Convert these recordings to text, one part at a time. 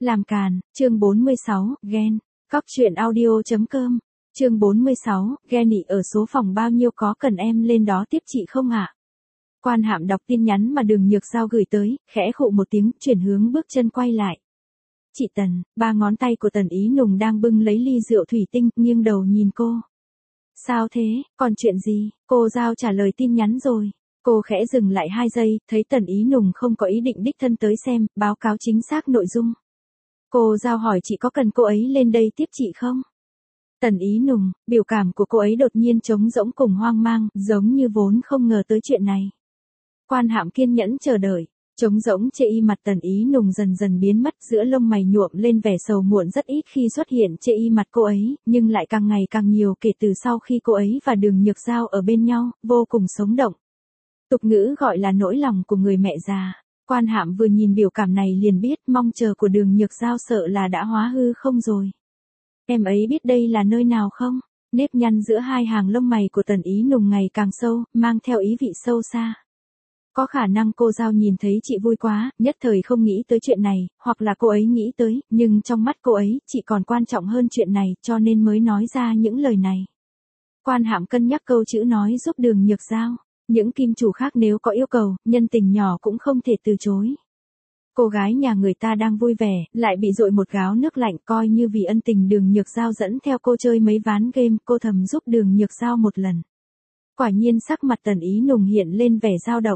Làm càn, chương 46, ghen. Cóc truyện audio.com. Chương 46, ghen ị ở số phòng bao nhiêu, có cần em lên đó tiếp chị không ạ? Quan Hạm đọc tin nhắn mà Đường Nhược Giao gửi tới, khẽ khụ một tiếng, chuyển hướng bước chân quay lại. Chị Tần, ba ngón tay của Tần Ý Nùng đang bưng lấy ly rượu thủy tinh, nghiêng đầu nhìn cô. Sao thế, còn chuyện gì? Cô Giao trả lời tin nhắn rồi. Cô khẽ dừng lại 2 giây, thấy Tần Ý Nùng không có ý định đích thân tới xem, báo cáo chính xác nội dung. Cô Giao hỏi chị có cần cô ấy lên đây tiếp chị không? Tần Ý Nùng, biểu cảm của cô ấy đột nhiên trống rỗng cùng hoang mang, giống như vốn không ngờ tới chuyện này. Quan Hạm kiên nhẫn chờ đợi, trống rỗng chê y mặt Tần Ý Nùng dần dần biến mất, giữa lông mày nhuộm lên vẻ sầu muộn rất ít khi xuất hiện chê y mặt cô ấy, nhưng lại càng ngày càng nhiều kể từ sau khi cô ấy và Đường Nhược Giao ở bên nhau, vô cùng sống động. Tục ngữ gọi là nỗi lòng của người mẹ già. Quan Hạm vừa nhìn biểu cảm này liền biết mong chờ của Đường Nhược Giao sợ là đã hóa hư không rồi. Em ấy biết đây là nơi nào không? Nếp nhăn giữa hai hàng lông mày của Tần Ý Nùng ngày càng sâu, mang theo ý vị sâu xa. Có khả năng cô Giao nhìn thấy chị vui quá, nhất thời không nghĩ tới chuyện này, hoặc là cô ấy nghĩ tới, nhưng trong mắt cô ấy, chị còn quan trọng hơn chuyện này, cho nên mới nói ra những lời này. Quan Hạm cân nhắc câu chữ nói giúp Đường Nhược Giao. Những kim chủ khác nếu có yêu cầu, nhân tình nhỏ cũng không thể từ chối. Cô gái nhà người ta đang vui vẻ, lại bị dội một gáo nước lạnh, coi như vì ân tình Đường Nhược Giao dẫn theo cô chơi mấy ván game, cô thầm giúp Đường Nhược Giao một lần. Quả nhiên sắc mặt Tần Ý Nùng hiện lên vẻ dao động.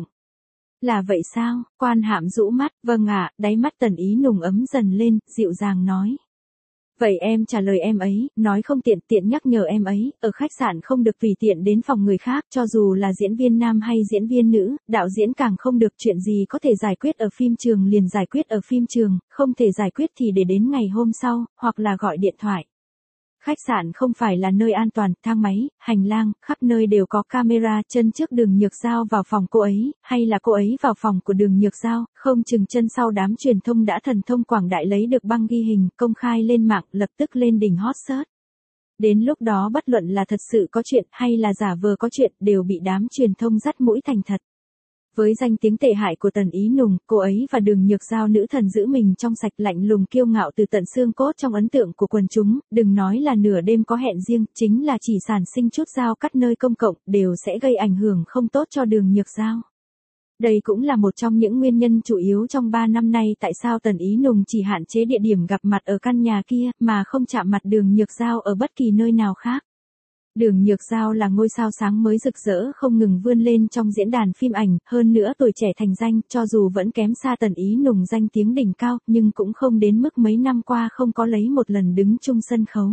Là vậy sao? Quan Hạm rũ mắt, vâng ạ, đáy mắt Tần Ý Nùng ấm dần lên, dịu dàng nói. Vậy em trả lời em ấy, nói không tiện, tiện nhắc nhở em ấy, ở khách sạn không được tùy tiện đến phòng người khác, cho dù là diễn viên nam hay diễn viên nữ, đạo diễn càng không được, chuyện gì có thể giải quyết ở phim trường liền giải quyết ở phim trường, không thể giải quyết thì để đến ngày hôm sau, hoặc là gọi điện thoại. Khách sạn không phải là nơi an toàn, thang máy, hành lang, khắp nơi đều có camera, chân trước Đường Nhược Giao vào phòng cô ấy, hay là cô ấy vào phòng của Đường Nhược Giao, không chừng chân sau đám truyền thông đã thần thông quảng đại lấy được băng ghi hình, công khai lên mạng, lập tức lên đỉnh hot search. Đến lúc đó bất luận là thật sự có chuyện hay là giả vờ có chuyện, đều bị đám truyền thông dắt mũi thành thật. Với danh tiếng tệ hại của Tần Ý Nùng, cô ấy và Đường Nhược Giao nữ thần giữ mình trong sạch, lạnh lùng kiêu ngạo từ tận xương cốt trong ấn tượng của quần chúng, đừng nói là nửa đêm có hẹn riêng, chính là chỉ sản sinh chút dao cắt nơi công cộng, đều sẽ gây ảnh hưởng không tốt cho Đường Nhược Giao. Đây cũng là một trong những nguyên nhân chủ yếu trong 3 năm nay tại sao Tần Ý Nùng chỉ hạn chế địa điểm gặp mặt ở căn nhà kia, mà không chạm mặt Đường Nhược Giao ở bất kỳ nơi nào khác. Đường Nhược Giao là ngôi sao sáng mới rực rỡ không ngừng vươn lên trong diễn đàn phim ảnh, hơn nữa tuổi trẻ thành danh, cho dù vẫn kém xa Tần Ý Nùng danh tiếng đỉnh cao, nhưng cũng không đến mức mấy năm qua không có lấy một lần đứng chung sân khấu.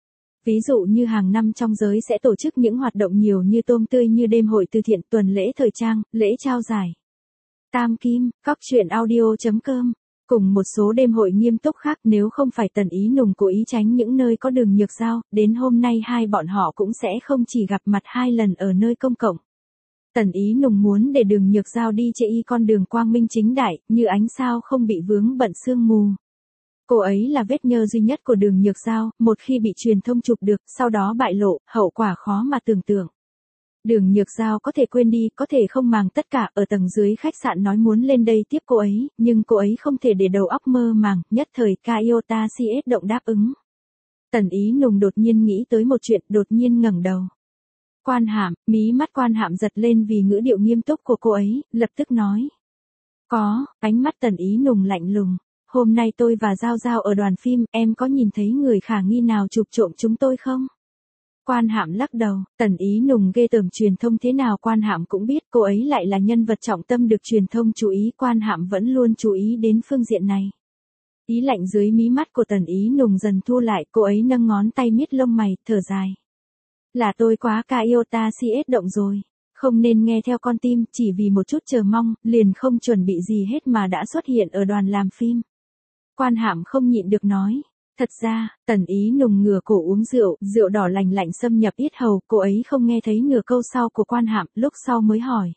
Ví dụ như hàng năm trong giới sẽ tổ chức những hoạt động nhiều như tôm tươi, như đêm hội từ thiện, tuần lễ thời trang, lễ trao giải. Tam Kim, Cóc truyện audio.com. Cùng một số đêm hội nghiêm túc khác, nếu không phải Tần Ý Nùng cố ý tránh những nơi có Đường Nhược Giao, đến hôm nay hai bọn họ cũng sẽ không chỉ gặp mặt 2 lần ở nơi công cộng. Tần Ý Nùng muốn để Đường Nhược Giao đi chê y con đường quang minh chính đại, như ánh sao không bị vướng bận sương mù. Cô ấy là vết nhơ duy nhất của Đường Nhược Giao, một khi bị truyền thông chụp được, sau đó bại lộ, hậu quả khó mà tưởng tượng. Đường Nhược Giao có thể quên đi, có thể không màng tất cả, ở tầng dưới khách sạn nói muốn lên đây tiếp cô ấy, nhưng cô ấy không thể để đầu óc mơ màng, nhất thời Kaiota CS động đáp ứng. Tần Ý Nùng đột nhiên nghĩ tới một chuyện, đột nhiên ngẩng đầu. Quan Hạm, mí mắt Quan Hạm giật lên vì ngữ điệu nghiêm túc của cô ấy, lập tức nói. Có, ánh mắt Tần Ý Nùng lạnh lùng. Hôm nay tôi và Giao Giao ở đoàn phim, em có nhìn thấy người khả nghi nào chụp trộm chúng tôi không? Quan Hạm lắc đầu, Tần Ý Nùng ghê tởm, truyền thông thế nào Quan Hạm cũng biết, cô ấy lại là nhân vật trọng tâm được truyền thông chú ý, Quan Hạm vẫn luôn chú ý đến phương diện này. Ý lạnh dưới mí mắt của Tần Ý Nùng dần thu lại, cô ấy nâng ngón tay miết lông mày, thở dài. Là tôi quá Kaiota CS động rồi, không nên nghe theo con tim, chỉ vì một chút chờ mong, liền không chuẩn bị gì hết mà đã xuất hiện ở đoàn làm phim. Quan Hạm không nhịn được nói. Thật ra, Tần Ý Nùng ngửa cổ uống rượu, rượu đỏ lành lạnh xâm nhập yết hầu, cô ấy không nghe thấy nửa câu sau của Quan Hạm, lúc sau mới hỏi.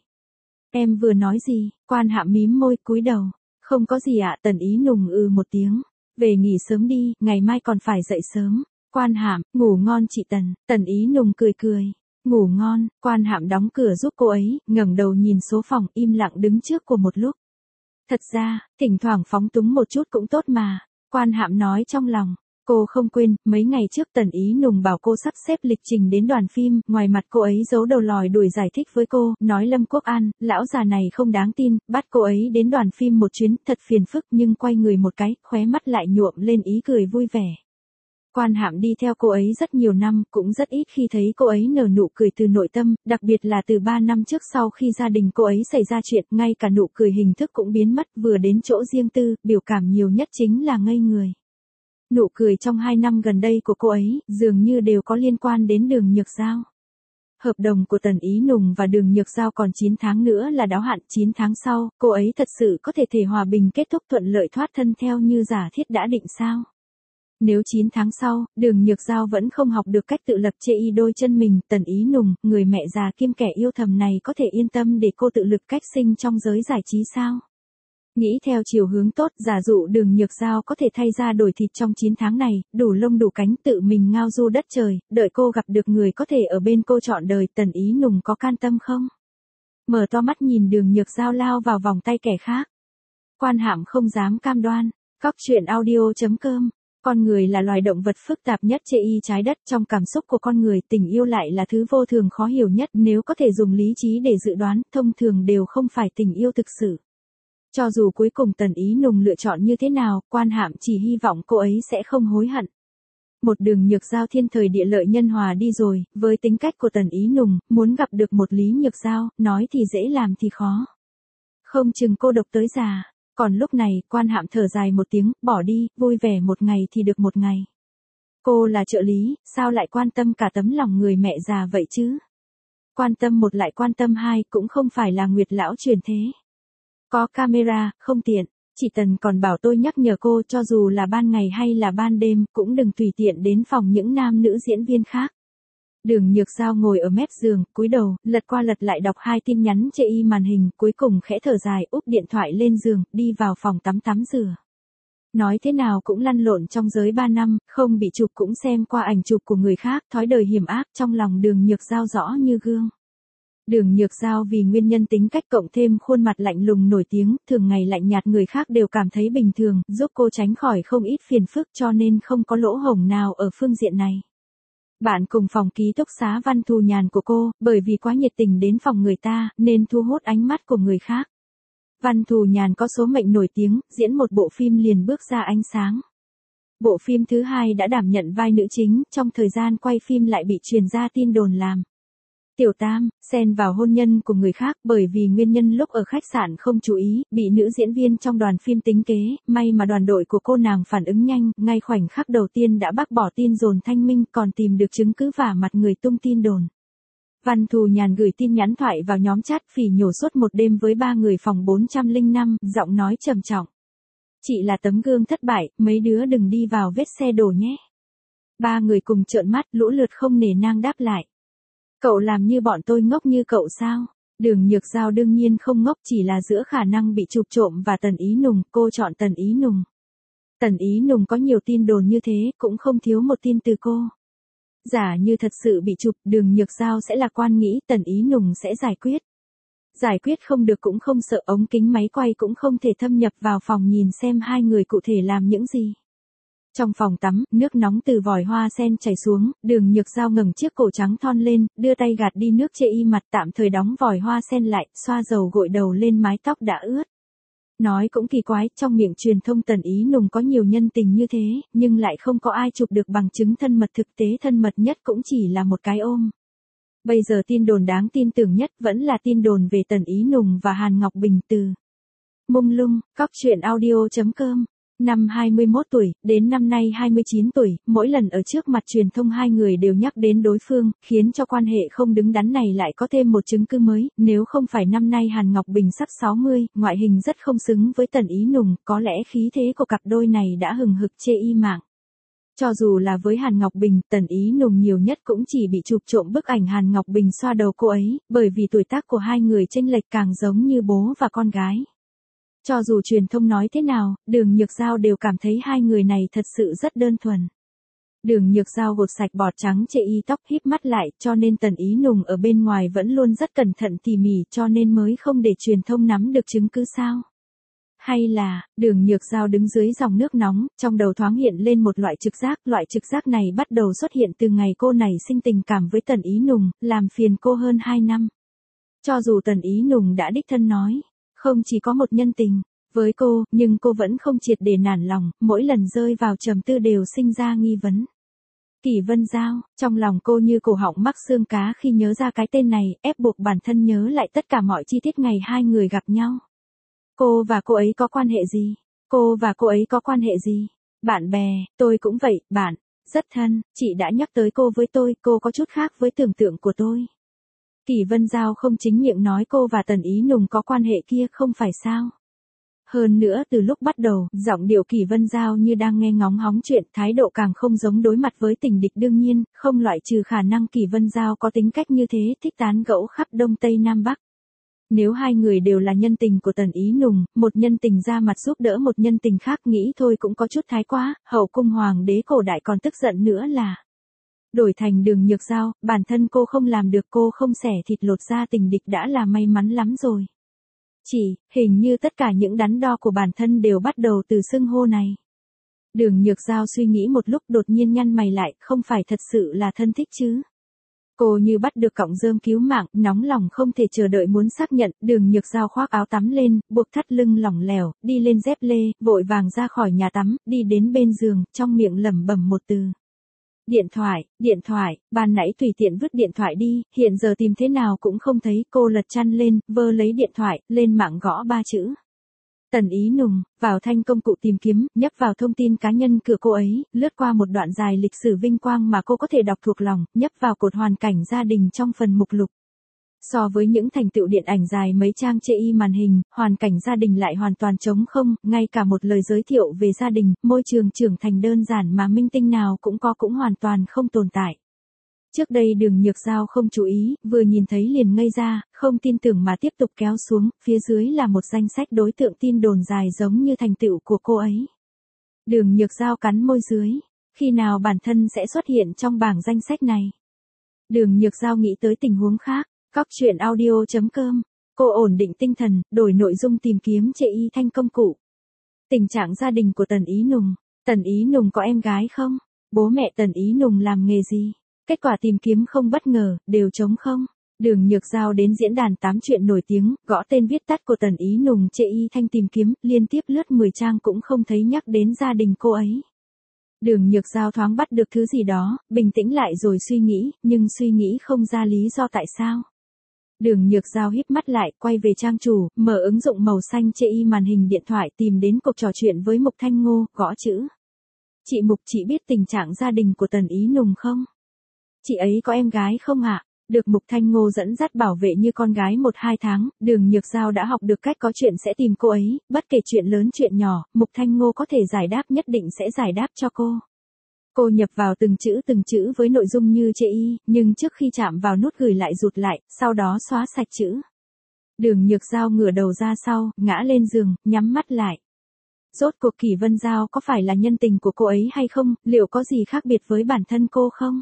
Em vừa nói gì? Quan Hạm mím môi, cúi đầu. Không có gì ạ, Tần Ý Nùng một tiếng. Về nghỉ sớm đi, ngày mai còn phải dậy sớm. Quan Hạm, ngủ ngon chị Tần. Tần Ý Nùng cười cười. Ngủ ngon, Quan Hạm đóng cửa giúp cô ấy, ngẩng đầu nhìn số phòng, im lặng đứng trước của một lúc. Thật ra, thỉnh thoảng phóng túng một chút cũng tốt mà. Quan Hạm nói trong lòng. Cô không quên, mấy ngày trước Tần Ý Nùng bảo cô sắp xếp lịch trình đến đoàn phim, ngoài mặt cô ấy giấu đầu lòi đuổi giải thích với cô, nói Lâm Quốc An, lão già này không đáng tin, bắt cô ấy đến đoàn phim một chuyến, thật phiền phức, nhưng quay người một cái, khóe mắt lại nhuộm lên ý cười vui vẻ. Quan Hạm đi theo cô ấy rất nhiều năm, cũng rất ít khi thấy cô ấy nở nụ cười từ nội tâm, đặc biệt là từ 3 năm trước sau khi gia đình cô ấy xảy ra chuyện, ngay cả nụ cười hình thức cũng biến mất, vừa đến chỗ riêng tư, biểu cảm nhiều nhất chính là ngây người. Nụ cười trong 2 năm gần đây của cô ấy, dường như đều có liên quan đến Đường Nhược Giao. Hợp đồng của Tần Ý Nùng và Đường Nhược Giao còn 9 tháng nữa là đáo hạn, 9 tháng sau, cô ấy thật sự có thể hòa bình kết thúc thuận lợi thoát thân theo như giả thiết đã định sao? Nếu 9 tháng sau, Đường Nhược Giao vẫn không học được cách tự lập chê y đôi chân mình, Tần Ý Nùng, người mẹ già kiêm kẻ yêu thầm này có thể yên tâm để cô tự lực cách sinh trong giới giải trí sao? Nghĩ theo chiều hướng tốt, giả dụ Đường Nhược Giao có thể thay da đổi thịt trong 9 tháng này, đủ lông đủ cánh tự mình ngao du đất trời, đợi cô gặp được người có thể ở bên cô trọn đời, Tần Ý Nùng có can tâm không? Mở to mắt nhìn Đường Nhược Giao lao vào vòng tay kẻ khác. Quan Hạm không dám cam đoan. Cóc truyện audio.com. Con người là loài động vật phức tạp nhất trên y trái đất, trong cảm xúc của con người, tình yêu lại là thứ vô thường khó hiểu nhất, nếu có thể dùng lý trí để dự đoán, thông thường đều không phải tình yêu thực sự. Cho dù cuối cùng Tần Ý Nùng lựa chọn như thế nào, Quan Hạm chỉ hy vọng cô ấy sẽ không hối hận. Một Đường Nhược Giao thiên thời địa lợi nhân hòa đi rồi, với tính cách của Tần Ý Nùng, muốn gặp được một Lý Nhược Giao, nói thì dễ làm thì khó. Không chừng cô độc tới già. Còn lúc này, Quan Hạm thở dài một tiếng, bỏ đi, vui vẻ một ngày thì được một ngày. Cô là trợ lý, sao lại quan tâm cả tấm lòng người mẹ già vậy chứ? Quan tâm một lại quan tâm hai, cũng không phải là Nguyệt lão truyền thế. Có camera, không tiện. Chị Tần còn bảo tôi nhắc nhở cô, cho dù là ban ngày hay là ban đêm, cũng đừng tùy tiện đến phòng những nam nữ diễn viên khác. Đường Nhược Giao ngồi ở mép giường, cúi đầu, lật qua lật lại đọc 2 tin nhắn chê y màn hình, cuối cùng khẽ thở dài, úp điện thoại lên giường, đi vào phòng tắm rửa. Nói thế nào cũng lăn lộn trong giới 3 năm, không bị chụp cũng xem qua ảnh chụp của người khác, thói đời hiểm ác trong lòng Đường Nhược Giao rõ như gương. Đường Nhược Giao vì nguyên nhân tính cách cộng thêm khuôn mặt lạnh lùng nổi tiếng, thường ngày lạnh nhạt người khác đều cảm thấy bình thường, giúp cô tránh khỏi không ít phiền phức cho nên không có lỗ hổng nào ở phương diện này. Bạn cùng phòng ký túc xá Văn Thù Nhàn của cô, bởi vì quá nhiệt tình đến phòng người ta, nên thu hút ánh mắt của người khác. Văn Thù Nhàn có số mệnh nổi tiếng, diễn một bộ phim liền bước ra ánh sáng. Bộ phim thứ 2 đã đảm nhận vai nữ chính, trong thời gian quay phim lại bị truyền ra tin đồn làm Tiểu Tam, xen vào hôn nhân của người khác, bởi vì nguyên nhân lúc ở khách sạn không chú ý, bị nữ diễn viên trong đoàn phim tính kế, may mà đoàn đội của cô nàng phản ứng nhanh, ngay khoảnh khắc đầu tiên đã bác bỏ tin đồn thanh minh, còn tìm được chứng cứ vả mặt người tung tin đồn. Văn Thù Nhàn gửi tin nhắn thoại vào nhóm chat phỉ nhổ suốt một đêm với 3 người phòng 405, giọng nói trầm trọng. Chị là tấm gương thất bại, mấy đứa đừng đi vào vết xe đổ nhé. 3 người cùng trợn mắt, lũ lượt không nể nang đáp lại. Cậu làm như bọn tôi ngốc như cậu sao? Đường Nhược Giao đương nhiên không ngốc, chỉ là giữa khả năng bị chụp trộm và Tần Ý Nùng, cô chọn Tần Ý Nùng. Tần Ý Nùng có nhiều tin đồn như thế, cũng không thiếu một tin từ cô. Giả như thật sự bị chụp, Đường Nhược Giao sẽ lạc quan nghĩ Tần Ý Nùng sẽ giải quyết. Giải quyết không được cũng không sợ, ống kính máy quay cũng không thể thâm nhập vào phòng nhìn xem 2 người cụ thể làm những gì. Trong phòng tắm, nước nóng từ vòi hoa sen chảy xuống, Đường Nhược Giao ngẩng chiếc cổ trắng thon lên, đưa tay gạt đi nước chê y mặt, tạm thời đóng vòi hoa sen lại, xoa dầu gội đầu lên mái tóc đã ướt. Nói cũng kỳ quái, trong miệng truyền thông Tần Ý Nùng có nhiều nhân tình như thế, nhưng lại không có ai chụp được bằng chứng thân mật, thực tế thân mật nhất cũng chỉ là một cái ôm. Bây giờ tin đồn đáng tin tưởng nhất vẫn là tin đồn về Tần Ý Nùng và Hàn Ngọc Bình từ Mông Lung. Cóc truyện audio.com. Năm 21 tuổi, đến năm nay 29 tuổi, mỗi lần ở trước mặt truyền thông 2 người đều nhắc đến đối phương, khiến cho quan hệ không đứng đắn này lại có thêm một chứng cứ mới, nếu không phải năm nay Hàn Ngọc Bình sắp 60, ngoại hình rất không xứng với Tần Ý Nùng, có lẽ khí thế của cặp đôi này đã hừng hực chê y mạng. Cho dù là với Hàn Ngọc Bình, Tần Ý Nùng nhiều nhất cũng chỉ bị chụp trộm bức ảnh Hàn Ngọc Bình xoa đầu cô ấy, bởi vì tuổi tác của 2 người chênh lệch càng giống như bố và con gái. Cho dù truyền thông nói thế nào, Đường Nhược Giao đều cảm thấy 2 người này thật sự rất đơn thuần. Đường Nhược Giao gột sạch bọt trắng chê y tóc, híp mắt lại, cho nên Tần Ý Nùng ở bên ngoài vẫn luôn rất cẩn thận tỉ mỉ, cho nên mới không để truyền thông nắm được chứng cứ sao. Hay là, Đường Nhược Giao đứng dưới dòng nước nóng, trong đầu thoáng hiện lên một loại trực giác này bắt đầu xuất hiện từ ngày cô nảy sinh tình cảm với Tần Ý Nùng, làm phiền cô hơn 2 năm. Cho dù Tần Ý Nùng đã đích thân nói, không chỉ có một nhân tình với cô, nhưng cô vẫn không triệt để nản lòng, mỗi lần rơi vào trầm tư đều sinh ra nghi vấn. Kỷ Vân Giao, trong lòng cô như cổ họng mắc xương cá khi nhớ ra cái tên này, ép buộc bản thân nhớ lại tất cả mọi chi tiết ngày hai người gặp nhau. Cô và cô ấy có quan hệ gì? Cô và cô ấy có quan hệ gì? Bạn bè, tôi cũng vậy, bạn, rất thân, chị đã nhắc tới cô với tôi, cô có chút khác với tưởng tượng của tôi. Kỷ Vân Giao không chính miệng nói cô và Tần Ý Nùng có quan hệ kia không phải sao? Hơn nữa từ lúc bắt đầu, giọng điệu Kỷ Vân Giao như đang nghe ngóng hóng chuyện, thái độ càng không giống đối mặt với tình địch đương nhiên, không loại trừ khả năng Kỷ Vân Giao có tính cách như thế, thích tán gẫu khắp Đông Tây Nam Bắc. Nếu hai người đều là nhân tình của Tần Ý Nùng, một nhân tình ra mặt giúp đỡ một nhân tình khác nghĩ thôi cũng có chút thái quá, hậu cung hoàng đế cổ đại còn tức giận nữa là. Đổi thành Đường Nhược Giao, bản thân cô không làm được, cô không xẻ thịt lột da tình địch đã là may mắn lắm rồi. Hình như tất cả những đắn đo của bản thân đều bắt đầu từ xưng hô này. Đường Nhược Giao suy nghĩ một lúc đột nhiên nhăn mày lại, không phải thật sự là thân thích chứ. Cô như bắt được cọng rơm cứu mạng, nóng lòng không thể chờ đợi muốn xác nhận, Đường Nhược Giao khoác áo tắm lên, buộc thắt lưng lỏng lẻo, đi lên dép lê, vội vàng ra khỏi nhà tắm, đi đến bên giường, trong miệng lẩm bẩm một từ. Điện thoại, ban nãy tùy tiện vứt điện thoại đi, hiện giờ tìm thế nào cũng không thấy, cô lật chăn lên, vơ lấy điện thoại, lên mạng gõ 3 chữ. Tần Ý Nùng, vào thanh công cụ tìm kiếm, nhấp vào thông tin cá nhân của cô ấy, lướt qua một đoạn dài lịch sử vinh quang mà cô có thể đọc thuộc lòng, nhấp vào cột hoàn cảnh gia đình trong phần mục lục. So với những thành tựu điện ảnh dài mấy trang chê y màn hình, hoàn cảnh gia đình lại hoàn toàn trống không, ngay cả một lời giới thiệu về gia đình, môi trường trưởng thành đơn giản mà minh tinh nào cũng có cũng hoàn toàn không tồn tại. Trước đây Đường Nhược Giao không chú ý, vừa nhìn thấy liền ngây ra, không tin tưởng mà tiếp tục kéo xuống, phía dưới là một danh sách đối tượng tin đồn dài giống như thành tựu của cô ấy. Đường Nhược Giao cắn môi dưới, khi nào bản thân sẽ xuất hiện trong bảng danh sách này? Đường Nhược Giao nghĩ tới tình huống khác. Cóc truyện audio.com, cô ổn định tinh thần, đổi nội dung tìm kiếm chê y thanh công cụ. Tình trạng gia đình của Tần Ý Nùng. Tần Ý Nùng có em gái không? Bố mẹ Tần Ý Nùng làm nghề gì? Kết quả tìm kiếm không bất ngờ, đều trống không. Đường Nhược Giao đến diễn đàn 8 chuyện nổi tiếng, gõ tên viết tắt của Tần Ý Nùng chê y thanh tìm kiếm, liên tiếp lướt 10 trang cũng không thấy nhắc đến gia đình cô ấy. Đường Nhược Giao thoáng bắt được thứ gì đó, bình tĩnh lại rồi suy nghĩ, nhưng suy nghĩ không ra lý do tại sao. Đường Nhược Giao híp mắt lại, quay về trang chủ, mở ứng dụng màu xanh chê y màn hình điện thoại, tìm đến cuộc trò chuyện với Mục Thanh Ngô, gõ chữ. Chị Mục, chị biết tình trạng gia đình của Tần Ý Nùng không? Chị ấy có em gái không ạ? Được Mục Thanh Ngô dẫn dắt bảo vệ như con gái 1-2 tháng, Đường Nhược Giao đã học được cách có chuyện sẽ tìm cô ấy, bất kể chuyện lớn chuyện nhỏ, Mục Thanh Ngô có thể giải đáp nhất định sẽ giải đáp cho cô. Cô nhập vào từng chữ với nội dung như chê y, nhưng trước khi chạm vào nút gửi lại rụt lại, sau đó xóa sạch chữ. Đường Nhược Giao ngửa đầu ra sau, ngã lên giường, nhắm mắt lại. Rốt cuộc Kỷ Vân Giao có phải là nhân tình của cô ấy hay không, liệu có gì khác biệt với bản thân cô không?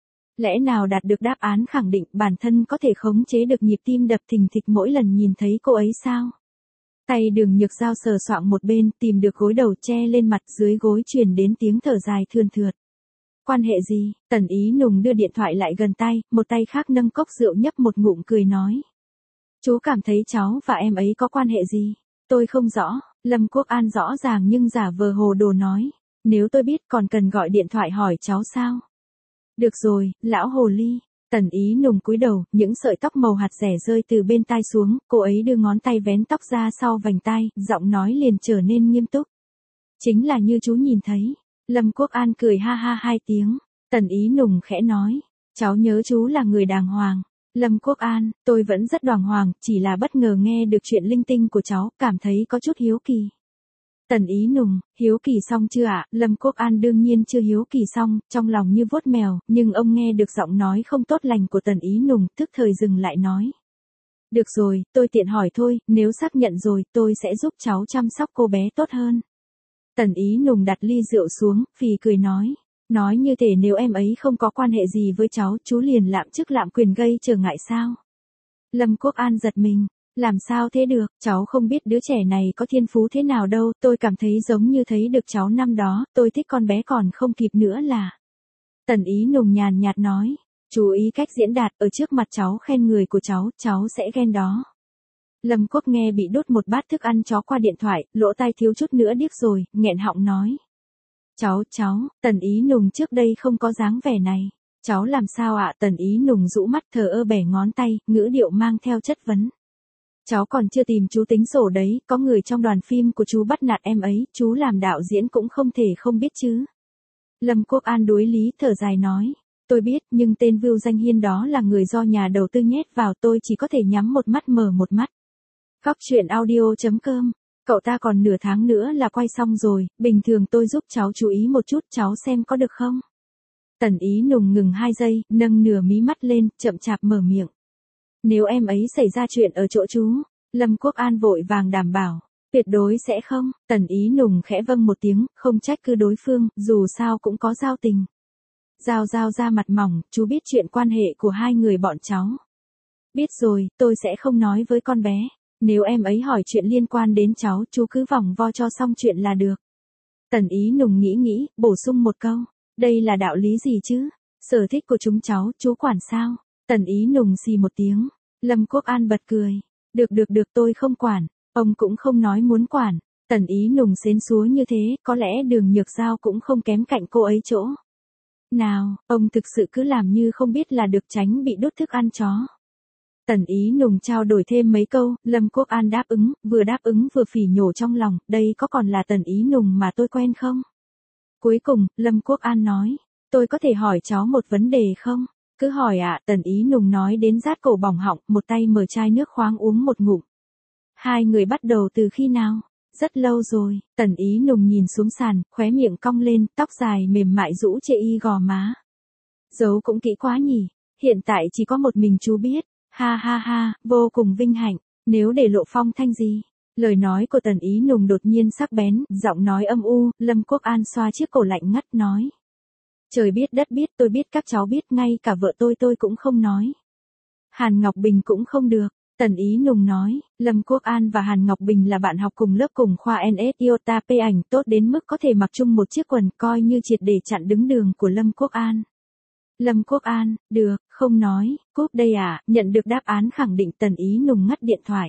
Lẽ nào đạt được đáp án khẳng định bản thân có thể khống chế được nhịp tim đập thình thịch mỗi lần nhìn thấy cô ấy sao? Tay Đường Nhược Giao sờ soạng một bên, tìm được gối đầu che lên mặt, dưới gối truyền đến tiếng thở dài thườn thượt. Quan hệ gì? Tần Ý Nùng đưa điện thoại lại gần tay, một tay khác nâng cốc rượu nhấp một ngụm cười nói. Chú cảm thấy cháu và em ấy có quan hệ gì? Tôi không rõ, Lâm Quốc An rõ ràng nhưng giả vờ hồ đồ nói. Nếu tôi biết còn cần gọi điện thoại hỏi cháu sao? Được rồi, lão hồ ly. Tần Ý Nùng cúi đầu, những sợi tóc màu hạt rẻ rơi từ bên tai xuống, cô ấy đưa ngón tay vén tóc ra sau vành tai, giọng nói liền trở nên nghiêm túc. Chính là như chú nhìn thấy. Lâm Quốc An cười ha ha 2 tiếng. Tần Ý Nùng khẽ nói. Cháu nhớ chú là người đàng hoàng. Lâm Quốc An, tôi vẫn rất đàng hoàng, chỉ là bất ngờ nghe được chuyện linh tinh của cháu, cảm thấy có chút hiếu kỳ. Tần Ý Nùng, hiếu kỳ xong chưa ạ? Lâm Quốc An đương nhiên chưa hiếu kỳ xong, trong lòng như vuốt mèo, nhưng ông nghe được giọng nói không tốt lành của Tần Ý Nùng, tức thời dừng lại nói. Được rồi, tôi tiện hỏi thôi, nếu xác nhận rồi, tôi sẽ giúp cháu chăm sóc cô bé tốt hơn. Tần Ý Nùng đặt ly rượu xuống, phì cười nói. Nói như thể nếu em ấy không có quan hệ gì với cháu, chú liền lạm chức lạm quyền gây trở ngại sao? Lâm Quốc An giật mình. Làm sao thế được, cháu không biết đứa trẻ này có thiên phú thế nào đâu, tôi cảm thấy giống như thấy được cháu năm đó, tôi thích con bé còn không kịp nữa là. Tần Ý Nùng nhàn nhạt nói, chú ý cách diễn đạt, ở trước mặt cháu khen người của cháu sẽ ghen đó. Lâm Quốc nghe bị đút một bát thức ăn chó qua điện thoại, lỗ tai thiếu chút nữa điếc rồi, nghẹn họng nói. Cháu, Tần Ý Nùng trước đây không có dáng vẻ này. Cháu làm sao ạ? Tần Ý Nùng rũ mắt thờ ơ bẻ ngón tay, ngữ điệu mang theo chất vấn. Cháu còn chưa tìm chú tính sổ đấy, có người trong đoàn phim của chú bắt nạt em ấy, chú làm đạo diễn cũng không thể không biết chứ. Lâm Quốc An đối lý thở dài nói. Tôi biết, nhưng tên Vưu Danh Hiên đó là người do nhà đầu tư nhét vào, tôi chỉ có thể nhắm một mắt mở một mắt. Góc chuyện audio.com. Cậu ta còn nửa tháng nữa là quay xong rồi, bình thường tôi giúp cháu chú ý một chút, cháu xem có được không? Tần Ý Nùng ngừng 2 giây, nâng nửa mí mắt lên, chậm chạp mở miệng. Nếu em ấy xảy ra chuyện ở chỗ chú, Lâm Quốc An vội vàng đảm bảo, tuyệt đối sẽ không. Tần Ý Nùng khẽ vâng một tiếng, không trách cứ đối phương, dù sao cũng có giao tình. Giao ra mặt mỏng, chú biết chuyện quan hệ của hai người bọn cháu. Biết rồi, tôi sẽ không nói với con bé. Nếu em ấy hỏi chuyện liên quan đến cháu, chú cứ vòng vo cho xong chuyện là được. Tần Ý Nùng nghĩ, bổ sung một câu. Đây là đạo lý gì chứ? Sở thích của chúng cháu, chú quản sao? Tần Ý Nùng xì một tiếng. Lâm Quốc An bật cười. Được tôi không quản. Ông cũng không nói muốn quản. Tần Ý Nùng xến xúa như thế, có lẽ Đường Nhược Giao cũng không kém cạnh cô ấy chỗ. Nào, ông thực sự cứ làm như không biết là được, tránh bị đút thức ăn chó. Tần Ý Nùng trao đổi thêm mấy câu, Lâm Quốc An đáp ứng vừa phỉ nhổ trong lòng, đây có còn là Tần Ý Nùng mà tôi quen không? Cuối cùng, Lâm Quốc An nói, tôi có thể hỏi cháu một vấn đề không? Cứ hỏi ạ. Tần Ý Nùng nói đến rát cổ bỏng họng, một tay mở chai nước khoáng uống một ngụm. Hai người bắt đầu từ khi nào? Rất lâu rồi. Tần Ý Nùng nhìn xuống sàn, khóe miệng cong lên, tóc dài mềm mại rũ chê y gò má. Giấu cũng kỹ quá nhỉ, hiện tại chỉ có một mình chú biết. Ha, vô cùng vinh hạnh, nếu để lộ phong thanh gì. Lời nói của Tần Ý Nùng đột nhiên sắc bén, giọng nói âm u, Lâm Quốc An xoa chiếc cổ lạnh ngắt nói. Trời biết đất biết, tôi biết các cháu biết, ngay cả vợ tôi cũng không nói. Hàn Ngọc Bình cũng không được. Tần Ý Nùng nói, Lâm Quốc An và Hàn Ngọc Bình là bạn học cùng lớp cùng khoa NS Iota P ảnh tốt đến mức có thể mặc chung một chiếc quần, coi như triệt để chặn đứng đường của Lâm Quốc An. Lâm Quốc An, được, không nói, cúp đây à, nhận được đáp án khẳng định. Tần Ý Nùng ngắt điện thoại.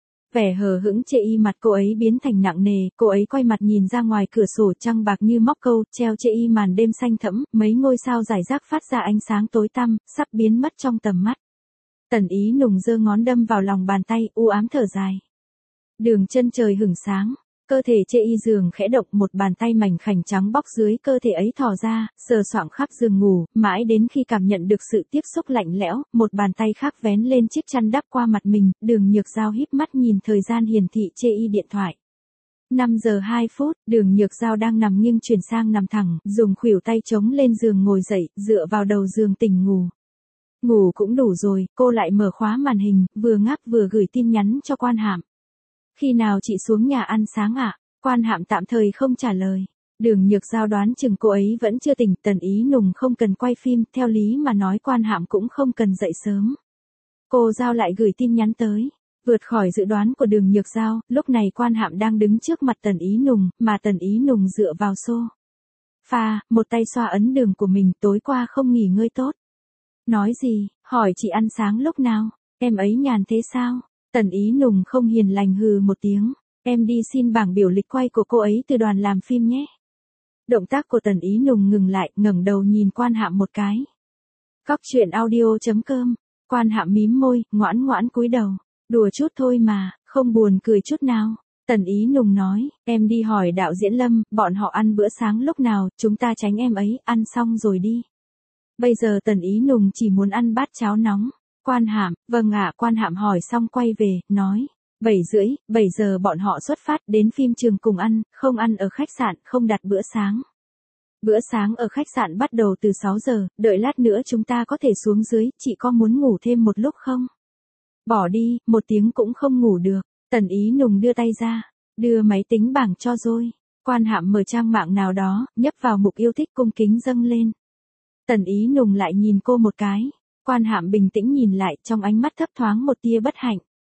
Vẻ hờ hững chê y mặt cô ấy biến thành nặng nề, cô ấy quay mặt nhìn ra ngoài cửa sổ, trăng bạc như móc câu, treo chê y màn đêm xanh thẫm, mấy ngôi sao rải rác phát ra ánh sáng tối tăm, sắp biến mất trong tầm mắt. Tần Ý Nùng giơ ngón đâm vào lòng bàn tay, u ám thở dài. Đường chân trời hửng sáng, cơ thể chê y giường khẽ động, một bàn tay mảnh khảnh trắng bóc dưới cơ thể ấy thò ra, sờ soạng khắp giường ngủ, mãi đến khi cảm nhận được sự tiếp xúc lạnh lẽo, một bàn tay khác vén lên chiếc chăn đắp qua mặt mình. Đường Nhược Giao híp mắt nhìn thời gian hiển thị chê y điện thoại. 5 giờ 2 phút, Đường Nhược Giao đang nằm nghiêng chuyển sang nằm thẳng, dùng khuỷu tay chống lên giường ngồi dậy, dựa vào đầu giường tỉnh ngủ. Ngủ cũng đủ rồi, cô lại mở khóa màn hình, vừa ngáp vừa gửi tin nhắn cho Quan Hạm. Khi nào chị xuống nhà ăn sáng ạ? Quan Hạm tạm thời không trả lời. Đường Nhược Giao đoán chừng cô ấy vẫn chưa tỉnh. Tần Ý Nùng không cần quay phim, theo lý mà nói Quan Hạm cũng không cần dậy sớm. Cô Giao lại gửi tin nhắn tới. Vượt khỏi dự đoán của Đường Nhược Giao, lúc này Quan Hạm đang đứng trước mặt Tần Ý Nùng, mà Tần Ý Nùng dựa vào sofa, một tay xoa ấn đường của mình. Tối qua không nghỉ ngơi tốt. Nói gì, hỏi chị ăn sáng lúc nào, em ấy nhàn thế sao? Tần Ý Nùng không hiền lành hừ một tiếng, em đi xin bảng biểu lịch quay của cô ấy từ đoàn làm phim nhé. Động tác của Tần Ý Nùng ngừng lại, ngẩng đầu nhìn Quan Hạm một cái. Góc chuyện audio.com. Quan Hạm mím môi, ngoãn cúi đầu. Đùa chút thôi mà, không buồn cười chút nào. Tần Ý Nùng nói, em đi hỏi đạo diễn Lâm, bọn họ ăn bữa sáng lúc nào, chúng ta tránh em ấy, ăn xong rồi đi. Bây giờ Tần Ý Nùng chỉ muốn ăn bát cháo nóng. Quan Hạm, vâng ạ. Quan Hạm hỏi xong quay về, nói, 7 giờ bọn họ xuất phát, đến phim trường cùng ăn, không ăn ở khách sạn, không đặt bữa sáng. Bữa sáng ở khách sạn bắt đầu từ 6 giờ, đợi lát nữa chúng ta có thể xuống dưới, chị có muốn ngủ thêm một lúc không? Bỏ đi, 1 tiếng cũng không ngủ được. Tần Ý Nùng đưa tay ra, đưa máy tính bảng cho rồi. Quan Hạm mở trang mạng nào đó, nhấp vào mục yêu thích, cung kính dâng lên. Tần Ý Nùng lại nhìn cô một cái. Quan Hạm bình tĩnh nhìn lại, trong ánh mắt thấp thoáng một tia bất hạnh.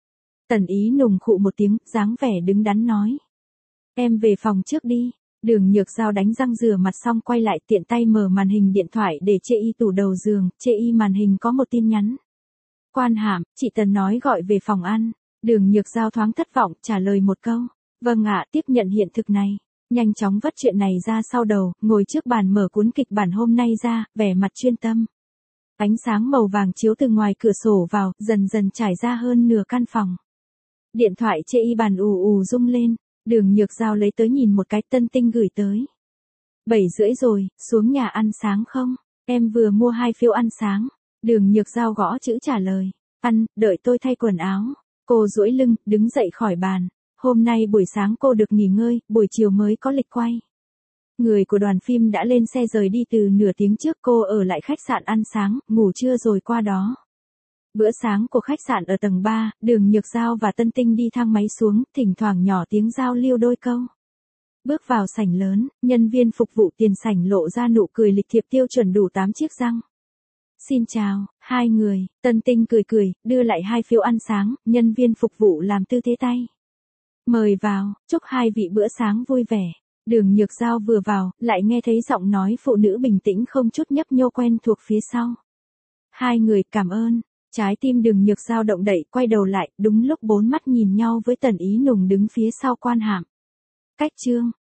Tần Ý Nùng khụ một tiếng, dáng vẻ đứng đắn nói. Em về phòng trước đi. Đường Nhược Giao đánh răng rửa mặt xong quay lại tiện tay mở màn hình điện thoại để chê y tủ đầu giường, chê y màn hình có một tin nhắn. Quan Hàm, chị Tần nói gọi về phòng ăn. Đường Nhược Giao thoáng thất vọng, trả lời một câu. Vâng ạ, tiếp nhận hiện thực này. Nhanh chóng vất chuyện này ra sau đầu, ngồi trước bàn mở cuốn kịch bản hôm nay ra, vẻ mặt chuyên tâm. Ánh sáng màu vàng chiếu từ ngoài cửa sổ vào, dần dần trải ra hơn nửa căn phòng. Điện thoại chê y bàn ù ù rung lên, Đường Nhược Giao lấy tới nhìn một cái, Tân Tinh gửi tới. 7:30 rồi, xuống nhà ăn sáng không? Em vừa mua 2 phiếu ăn sáng. Đường Nhược Giao gõ chữ trả lời. Ăn, đợi tôi thay quần áo. Cô duỗi lưng, đứng dậy khỏi bàn. Hôm nay buổi sáng cô được nghỉ ngơi, buổi chiều mới có lịch quay. Người của đoàn phim đã lên xe rời đi từ nửa tiếng trước, cô ở lại khách sạn ăn sáng, ngủ trưa rồi qua đó. Bữa sáng của khách sạn ở tầng 3, Đường Nhược Giao và Tân Tinh đi thang máy xuống, thỉnh thoảng nhỏ tiếng giao lưu đôi câu. Bước vào sảnh lớn, nhân viên phục vụ tiền sảnh lộ ra nụ cười lịch thiệp tiêu chuẩn đủ 8 chiếc răng. Xin chào, hai người, Tân Tinh cười cười, đưa lại 2 phiếu ăn sáng, nhân viên phục vụ làm tư thế tay. Mời vào, chúc hai vị bữa sáng vui vẻ. Đường Nhược Giao vừa vào, lại nghe thấy giọng nói phụ nữ bình tĩnh không chút nhấp nhô quen thuộc phía sau. Hai người cảm ơn. Trái tim Đường Nhược Giao động đậy, quay đầu lại, đúng lúc bốn mắt nhìn nhau với Tần Ý Nùng đứng phía sau Quan Hàm. Cách chương